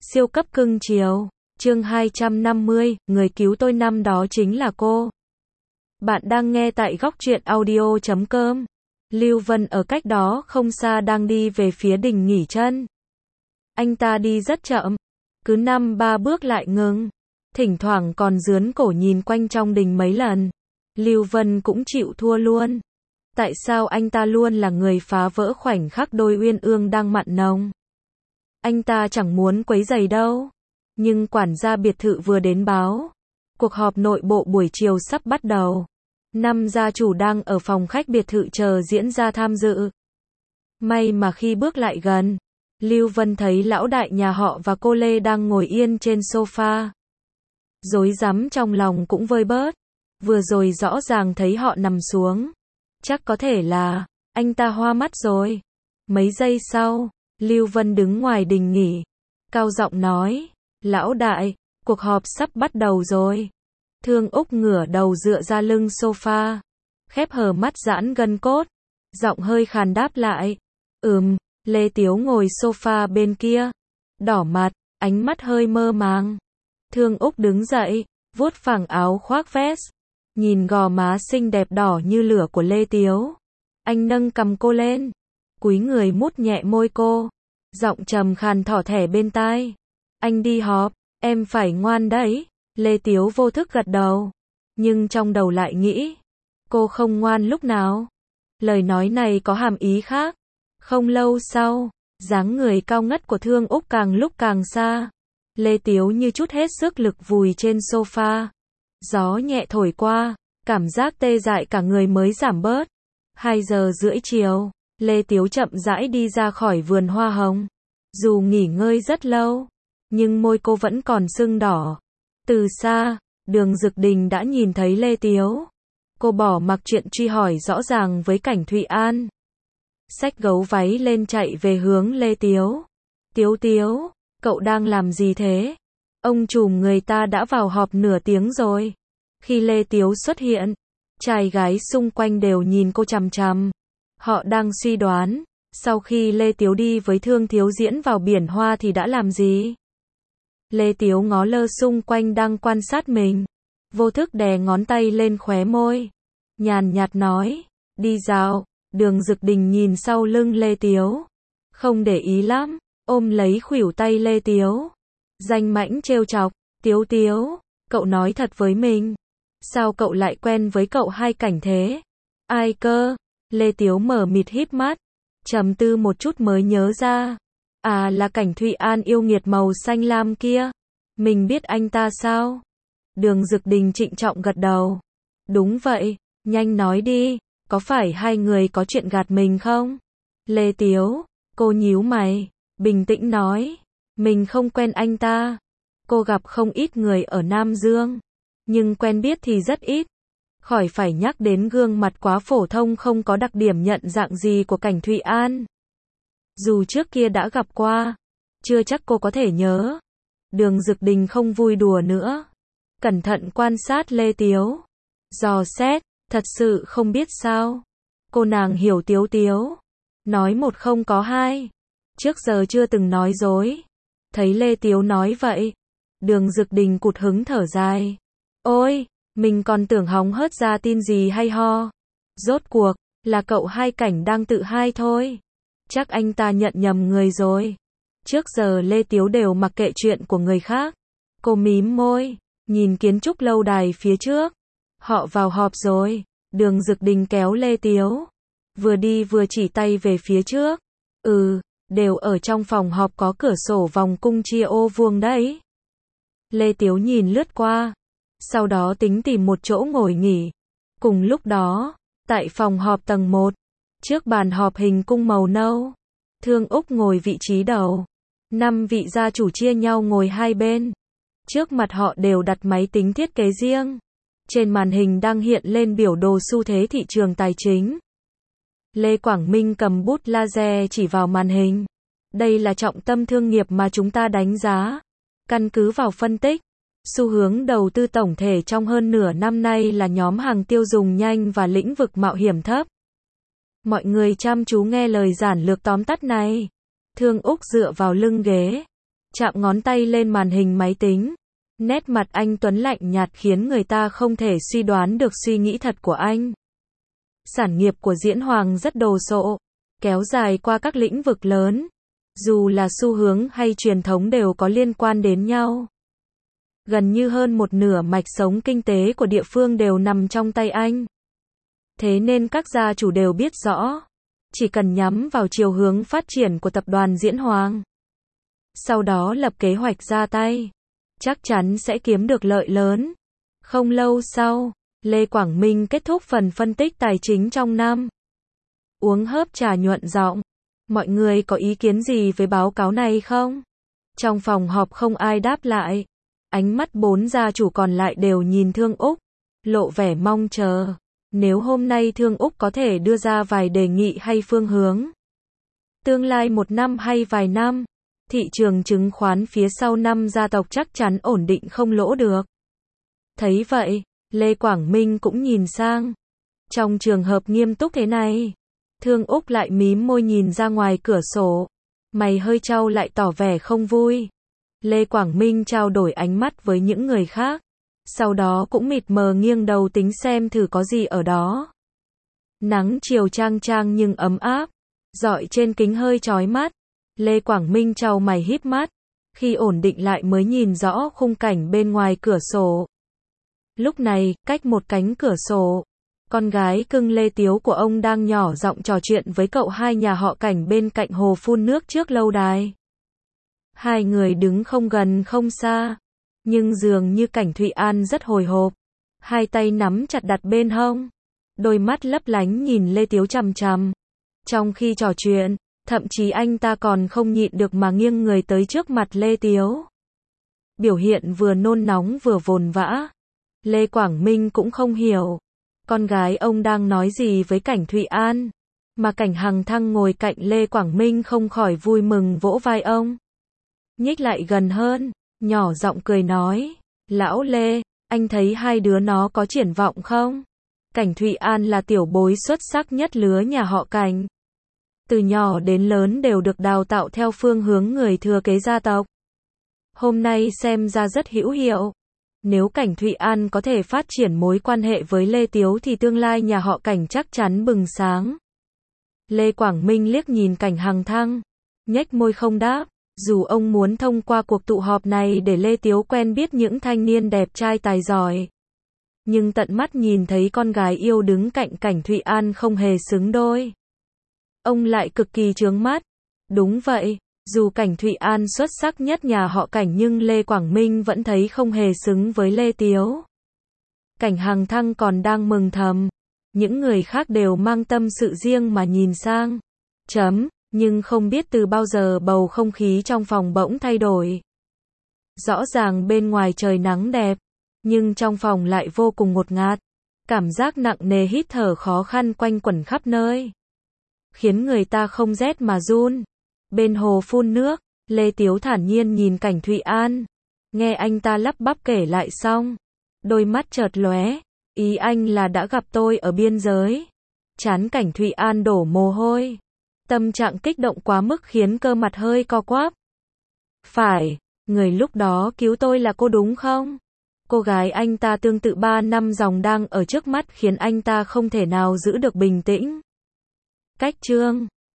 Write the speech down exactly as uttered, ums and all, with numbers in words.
Siêu cấp cưng chiều. Chương hai trăm năm mươi, người cứu tôi năm đó chính là cô. Bạn đang nghe tại góc truyện audio chấm com. Lưu Vân ở cách đó không xa đang đi về phía đình nghỉ chân. Anh ta đi rất chậm, cứ năm ba bước lại ngừng, thỉnh thoảng còn dướn cổ nhìn quanh trong đình mấy lần. Lưu Vân cũng chịu thua luôn. Tại sao anh ta luôn là người phá vỡ khoảnh khắc đôi uyên ương đang mặn nồng? Anh ta chẳng muốn quấy rầy đâu. Nhưng quản gia biệt thự vừa đến báo. Cuộc họp nội bộ buổi chiều sắp bắt đầu. Năm gia chủ đang ở phòng khách biệt thự chờ diễn ra tham dự. May mà khi bước lại gần, Lưu Vân thấy lão đại nhà họ và cô Lê đang ngồi yên trên sofa. Rối rắm trong lòng cũng vơi bớt. Vừa rồi rõ ràng thấy họ nằm xuống. Chắc có thể là anh ta hoa mắt rồi. Mấy giây sau, Lưu Vân đứng ngoài đình nghỉ, cao giọng nói, lão đại, cuộc họp sắp bắt đầu rồi. Thương Úc ngửa đầu dựa ra lưng sofa, khép hờ mắt giãn gân cốt, giọng hơi khàn đáp lại, ừm. Lê Tiếu ngồi sofa bên kia, đỏ mặt, ánh mắt hơi mơ màng. Thương Úc đứng dậy, vuốt phẳng áo khoác vest, nhìn gò má xinh đẹp đỏ như lửa của Lê Tiếu. Anh nâng cầm cô lên, cúi người mút nhẹ môi cô, giọng trầm khàn thỏ thẻ bên tai. Anh đi họp, em phải ngoan đấy. Lê Tiếu vô thức gật đầu, nhưng trong đầu lại nghĩ, cô không ngoan lúc nào. Lời nói này có hàm ý khác. Không lâu sau, dáng người cao ngất của Thương Úc càng lúc càng xa. Lê Tiếu như chút hết sức lực vùi trên sofa. Gió nhẹ thổi qua, cảm giác tê dại cả người mới giảm bớt. Hai giờ rưỡi chiều, Lê Tiếu chậm rãi đi ra khỏi vườn hoa hồng. Dù nghỉ ngơi rất lâu, nhưng môi cô vẫn còn sưng đỏ. Từ xa, Đường Dực Đình đã nhìn thấy Lê Tiếu. Cô bỏ mặc chuyện truy hỏi rõ ràng với Cảnh Thụy An. Xách gấu váy lên chạy về hướng Lê Tiếu. Tiếu Tiếu, cậu đang làm gì thế? Ông trùm người ta đã vào họp nửa tiếng rồi. Khi Lê Tiếu xuất hiện, trai gái xung quanh đều nhìn cô chằm chằm. Họ đang suy đoán, sau khi Lê Tiếu đi với Thương Thiếu Diễn vào biển hoa thì đã làm gì? Lê Tiếu ngó lơ xung quanh đang quan sát mình, vô thức đè ngón tay lên khóe môi, nhàn nhạt nói, đi dạo. Đường Dực Đình nhìn sau lưng Lê Tiếu, không để ý lắm, ôm lấy khuỷu tay Lê Tiếu. Danh mãnh trêu chọc, Tiếu Tiếu, cậu nói thật với mình, sao cậu lại quen với cậu Hai Cảnh thế? Ai cơ? Lê Tiếu mở mịt híp mắt, trầm tư một chút mới nhớ ra, à là Cảnh Thụy An yêu nghiệt màu xanh lam kia. Mình biết anh ta sao? Đường Dực Đình trịnh trọng gật đầu. Đúng vậy, nhanh nói đi. Có phải hai người có chuyện gạt mình không? Lê Tiếu, cô nhíu mày, bình tĩnh nói, mình không quen anh ta. Cô gặp không ít người ở Nam Dương, nhưng quen biết thì rất ít. Khỏi phải nhắc đến gương mặt quá phổ thông không có đặc điểm nhận dạng gì của Cảnh Thụy An. Dù trước kia đã gặp qua, chưa chắc cô có thể nhớ. Đường Dực Đình không vui đùa nữa, cẩn thận quan sát Lê Tiếu, dò xét. Thật sự không biết sao. Cô nàng hiểu Tiếu Tiếu. Nói một không có hai. Trước giờ chưa từng nói dối. Thấy Lê Tiếu nói vậy, Đường Dực Đình cụt hứng thở dài. Ôi, mình còn tưởng hóng hớt ra tin gì hay ho. Rốt cuộc, là cậu Hai Cảnh đang tự hai thôi. Chắc anh ta nhận nhầm người rồi. Trước giờ Lê Tiếu đều mặc kệ chuyện của người khác. Cô mím môi, nhìn kiến trúc lâu đài phía trước. Họ vào họp rồi. Đường Dực Đình kéo Lê Tiếu, vừa đi vừa chỉ tay về phía trước. Ừ, đều ở trong phòng họp có cửa sổ vòng cung chia ô vuông đấy. Lê Tiếu nhìn lướt qua, sau đó tính tìm một chỗ ngồi nghỉ. Cùng lúc đó, tại phòng họp tầng một, trước bàn họp hình cung màu nâu, Thương Úc ngồi vị trí đầu. Năm vị gia chủ chia nhau ngồi hai bên. Trước mặt họ đều đặt máy tính thiết kế riêng. Trên màn hình đang hiện lên biểu đồ xu thế thị trường tài chính. Lê Quảng Minh cầm bút laser chỉ vào màn hình. Đây là trọng tâm thương nghiệp mà chúng ta đánh giá. Căn cứ vào phân tích, xu hướng đầu tư tổng thể trong hơn nửa năm nay là nhóm hàng tiêu dùng nhanh và lĩnh vực mạo hiểm thấp. Mọi người chăm chú nghe lời giản lược tóm tắt này. Thương Úc dựa vào lưng ghế, chạm ngón tay lên màn hình máy tính. Nét mặt anh Tuấn lạnh nhạt khiến người ta không thể suy đoán được suy nghĩ thật của anh. Sản nghiệp của Diễn Hoàng rất đồ sộ, kéo dài qua các lĩnh vực lớn. Dù là xu hướng hay truyền thống đều có liên quan đến nhau. Gần như hơn một nửa mạch sống kinh tế của địa phương đều nằm trong tay anh. Thế nên các gia chủ đều biết rõ, chỉ cần nhắm vào chiều hướng phát triển của tập đoàn Diễn Hoàng, sau đó lập kế hoạch ra tay, chắc chắn sẽ kiếm được lợi lớn. Không lâu sau, Lê Quảng Minh kết thúc phần phân tích tài chính trong năm. Uống hớp trà nhuận giọng, mọi người có ý kiến gì với báo cáo này không? Trong phòng họp không ai đáp lại. Ánh mắt bốn gia chủ còn lại đều nhìn Thương Úc, lộ vẻ mong chờ. Nếu hôm nay Thương Úc có thể đưa ra vài đề nghị hay phương hướng, tương lai một năm hay vài năm, thị trường chứng khoán phía sau năm gia tộc chắc chắn ổn định không lỗ được. Thấy vậy, Lê Quảng Minh cũng nhìn sang. Trong trường hợp nghiêm túc thế này, Thương Úc lại mím môi nhìn ra ngoài cửa sổ, mày hơi chau lại tỏ vẻ không vui. Lê Quảng Minh trao đổi ánh mắt với những người khác, sau đó cũng mịt mờ nghiêng đầu tính xem thử có gì ở đó. Nắng chiều chang chang nhưng ấm áp, rọi trên kính hơi chói mắt. Lê Quảng Minh chau mày híp mắt, khi ổn định lại mới nhìn rõ khung cảnh bên ngoài cửa sổ. Lúc này, cách một cánh cửa sổ, con gái cưng Lê Tiếu của ông đang nhỏ giọng trò chuyện với cậu hai nhà họ Cảnh bên cạnh hồ phun nước trước lâu đài. Hai người đứng không gần không xa, nhưng dường như Cảnh Thụy An rất hồi hộp, hai tay nắm chặt đặt bên hông, đôi mắt lấp lánh nhìn Lê Tiếu chằm chằm. Trong khi trò chuyện, thậm chí anh ta còn không nhịn được mà nghiêng người tới trước mặt Lê Tiếu. Biểu hiện vừa nôn nóng vừa vồn vã. Lê Quảng Minh cũng không hiểu, con gái ông đang nói gì với Cảnh Thụy An, mà Cảnh Hằng Thăng ngồi cạnh Lê Quảng Minh không khỏi vui mừng vỗ vai ông. Nhích lại gần hơn, nhỏ giọng cười nói, lão Lê, anh thấy hai đứa nó có triển vọng không? Cảnh Thụy An là tiểu bối xuất sắc nhất lứa nhà họ Cảnh. Từ nhỏ đến lớn đều được đào tạo theo phương hướng người thừa kế gia tộc. Hôm nay xem ra rất hữu hiệu. Nếu Cảnh Thụy An có thể phát triển mối quan hệ với Lê Tiếu thì tương lai nhà họ Cảnh chắc chắn bừng sáng. Lê Quảng Minh liếc nhìn Cảnh Hằng Thăng, nhếch môi không đáp. Dù ông muốn thông qua cuộc tụ họp này để Lê Tiếu quen biết những thanh niên đẹp trai tài giỏi, nhưng tận mắt nhìn thấy con gái yêu đứng cạnh Cảnh Thụy An không hề xứng đôi, ông lại cực kỳ chướng mắt. Đúng vậy, dù Cảnh Thụy An xuất sắc nhất nhà họ Cảnh nhưng Lê Quảng Minh vẫn thấy không hề xứng với Lê Tiếu. Cảnh Hằng Thăng còn đang mừng thầm, những người khác đều mang tâm sự riêng mà nhìn sang. Chấm. Nhưng không biết từ bao giờ bầu không khí trong phòng bỗng thay đổi. Rõ ràng bên ngoài trời nắng đẹp, nhưng trong phòng lại vô cùng ngột ngạt. Cảm giác nặng nề hít thở khó khăn quanh quẩn khắp nơi, khiến người ta không rét mà run. Bên hồ phun nước, Lê Tiếu thản nhiên nhìn Cảnh Thụy An, nghe anh ta lắp bắp kể lại xong, đôi mắt chợt lóe, ý anh là đã gặp tôi ở biên giới. Trán Cảnh Thụy An đổ mồ hôi. Tâm trạng kích động quá mức khiến cơ mặt hơi co quắp. Phải, người lúc đó cứu tôi là cô đúng không? Cô gái anh ta tương tự ba năm dòng đang ở trước mắt khiến anh ta không thể nào giữ được bình tĩnh. Cách chương